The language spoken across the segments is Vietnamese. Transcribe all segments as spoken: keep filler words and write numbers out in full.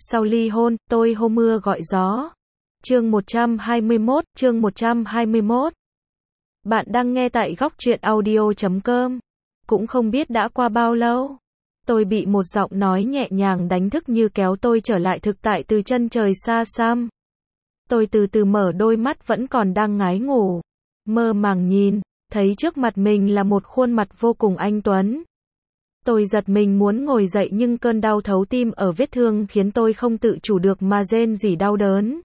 Sau ly hôn, tôi hô mưa gọi gió. Chương một trăm hai mươi mốt, chương một trăm hai mươi mốt. Bạn đang nghe tại góc truyện audio chấm com. Cũng không biết đã qua bao lâu. Tôi bị một giọng nói nhẹ nhàng đánh thức như kéo tôi trở lại thực tại từ chân trời xa xăm. Tôi từ từ mở đôi mắt vẫn còn đang ngái ngủ. Mơ màng nhìn, thấy trước mặt mình là một khuôn mặt vô cùng anh tuấn. Tôi giật mình muốn ngồi dậy nhưng cơn đau thấu tim ở vết thương khiến tôi không tự chủ được mà rên rỉ đau đớn.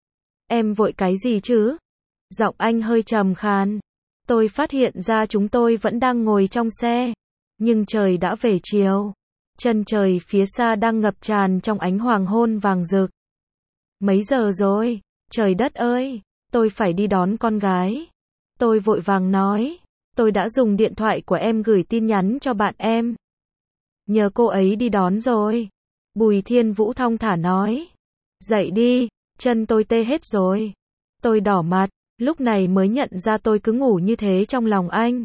Em vội cái gì chứ? Giọng anh hơi trầm khàn. Tôi phát hiện ra chúng tôi vẫn đang ngồi trong xe. Nhưng trời đã về chiều. Chân trời phía xa đang ngập tràn trong ánh hoàng hôn vàng rực. Mấy giờ rồi? Trời đất ơi! Tôi phải đi đón con gái. Tôi vội vàng nói. Tôi đã dùng điện thoại của em gửi tin nhắn cho bạn em. Nhờ cô ấy đi đón rồi. Bùi Thiên Vũ thong thả nói. Dậy đi, chân tôi tê hết rồi. Tôi đỏ mặt, lúc này mới nhận ra tôi cứ ngủ như thế trong lòng anh.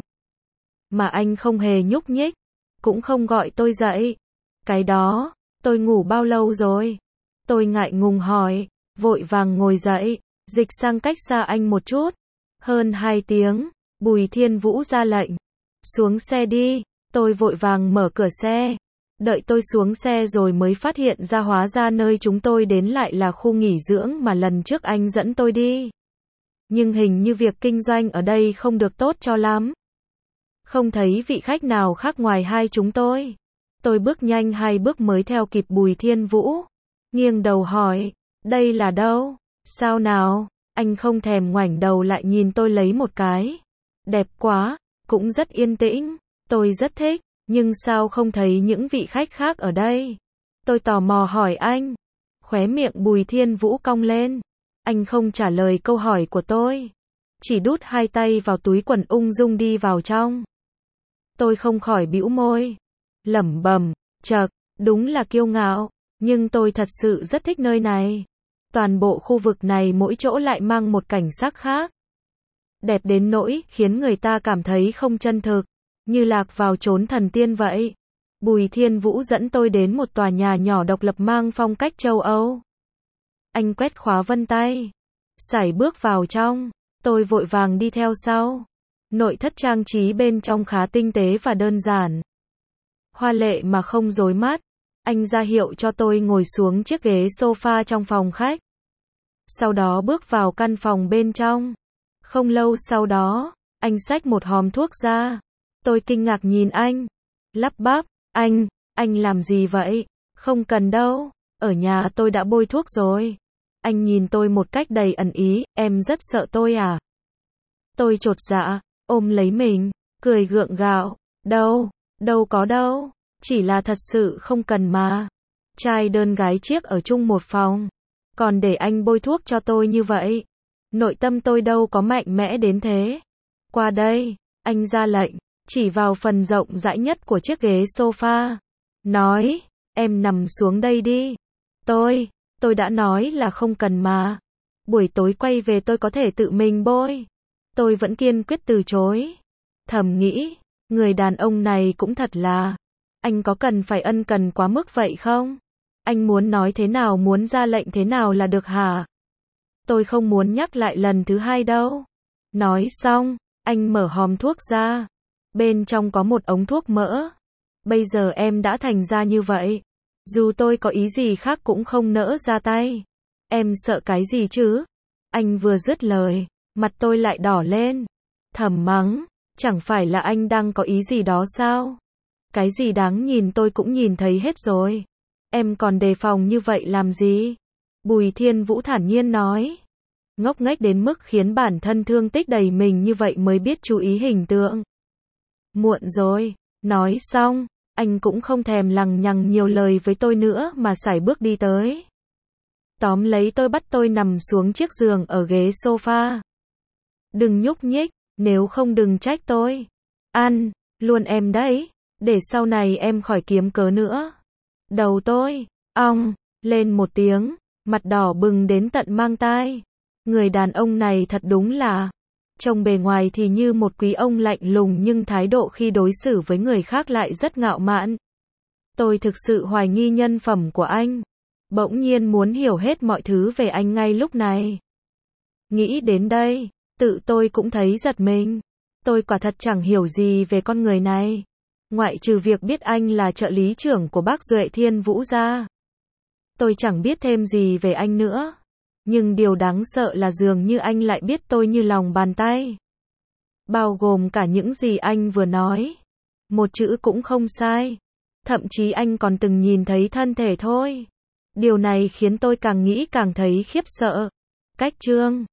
Mà anh không hề nhúc nhích, cũng không gọi tôi dậy. Cái đó, tôi ngủ bao lâu rồi? Tôi ngại ngùng hỏi, vội vàng ngồi dậy, dịch sang cách xa anh một chút. Hơn hai tiếng, Bùi Thiên Vũ ra lệnh. Xuống xe đi. Tôi vội vàng mở cửa xe. Đợi tôi xuống xe rồi mới phát hiện ra hóa ra nơi chúng tôi đến lại là khu nghỉ dưỡng mà lần trước anh dẫn tôi đi. Nhưng hình như việc kinh doanh ở đây không được tốt cho lắm. Không thấy vị khách nào khác ngoài hai chúng tôi. Tôi bước nhanh hai bước mới theo kịp Bùi Thiên Vũ. Nghiêng đầu hỏi, đây là đâu? Sao nào? Anh không thèm ngoảnh đầu lại nhìn tôi lấy một cái. Đẹp quá, cũng rất yên tĩnh. Tôi rất thích, nhưng sao không thấy những vị khách khác ở đây? Tôi tò mò hỏi anh. Khóe miệng Bùi Thiên Vũ cong lên. Anh không trả lời câu hỏi của tôi. Chỉ đút hai tay vào túi quần ung dung đi vào trong. Tôi không khỏi bĩu môi. Lẩm bẩm, chậc, đúng là kiêu ngạo. Nhưng tôi thật sự rất thích nơi này. Toàn bộ khu vực này mỗi chỗ lại mang một cảnh sắc khác. Đẹp đến nỗi khiến người ta cảm thấy không chân thực. Như lạc vào chốn thần tiên vậy. Bùi Thiên Vũ dẫn tôi đến một tòa nhà nhỏ độc lập mang phong cách châu Âu. Anh quét khóa vân tay. Sải bước vào trong. Tôi vội vàng đi theo sau. Nội thất trang trí bên trong khá tinh tế và đơn giản. Hoa lệ mà không rối mắt. Anh ra hiệu cho tôi ngồi xuống chiếc ghế sofa trong phòng khách. Sau đó bước vào căn phòng bên trong. Không lâu sau đó, anh xách một hòm thuốc ra. Tôi kinh ngạc nhìn anh. Lắp bắp, anh, anh làm gì vậy? Không cần đâu, ở nhà tôi đã bôi thuốc rồi. Anh nhìn tôi một cách đầy ẩn ý, em rất sợ tôi à? Tôi chột dạ, ôm lấy mình, cười gượng gạo. Đâu, đâu có đâu, chỉ là thật sự không cần mà. Trai đơn gái chiếc ở chung một phòng. Còn để anh bôi thuốc cho tôi như vậy. Nội tâm tôi đâu có mạnh mẽ đến thế. Qua đây, anh ra lệnh. Chỉ vào phần rộng rãi nhất của chiếc ghế sofa. Nói, em nằm xuống đây đi. Tôi, tôi đã nói là không cần mà. Buổi tối quay về tôi có thể tự mình bôi. Tôi vẫn kiên quyết từ chối. Thầm nghĩ, người đàn ông này cũng thật là. Anh có cần phải ân cần quá mức vậy không? Anh muốn nói thế nào, muốn ra lệnh thế nào là được hả? Tôi không muốn nhắc lại lần thứ hai đâu. Nói xong, anh mở hòm thuốc ra. Bên trong có một ống thuốc mỡ. Bây giờ em đã thành ra như vậy. Dù tôi có ý gì khác cũng không nỡ ra tay. Em sợ cái gì chứ? Anh vừa dứt lời, mặt tôi lại đỏ lên. Thầm mắng, chẳng phải là anh đang có ý gì đó sao? Cái gì đáng nhìn tôi cũng nhìn thấy hết rồi. Em còn đề phòng như vậy làm gì? Bùi Thiên Vũ thản nhiên nói. Ngốc nghếch đến mức khiến bản thân thương tích đầy mình như vậy mới biết chú ý hình tượng. Muộn rồi. Nói xong, anh cũng không thèm lằng nhằng nhiều lời với tôi nữa mà sải bước đi tới. Tóm lấy tôi bắt tôi nằm xuống chiếc giường ở ghế sofa. Đừng nhúc nhích, nếu không đừng trách tôi. Ăn, luôn em đấy, để sau này em khỏi kiếm cớ nữa. Đầu tôi, ong, lên một tiếng, mặt đỏ bừng đến tận mang tai. Người đàn ông này thật đúng là, trông bề ngoài thì như một quý ông lạnh lùng nhưng thái độ khi đối xử với người khác lại rất ngạo mạn. Tôi thực sự hoài nghi nhân phẩm của anh. Bỗng nhiên muốn hiểu hết mọi thứ về anh ngay lúc này. Nghĩ đến đây, tự tôi cũng thấy giật mình. Tôi quả thật chẳng hiểu gì về con người này. Ngoại trừ việc biết anh là trợ lý trưởng của bác Duệ Thiên Vũ ra. Tôi chẳng biết thêm gì về anh nữa. Nhưng điều đáng sợ là dường như anh lại biết tôi như lòng bàn tay. Bao gồm cả những gì anh vừa nói. Một chữ cũng không sai. Thậm chí anh còn từng nhìn thấy thân thể thôi. Điều này khiến tôi càng nghĩ càng thấy khiếp sợ. Cách Trương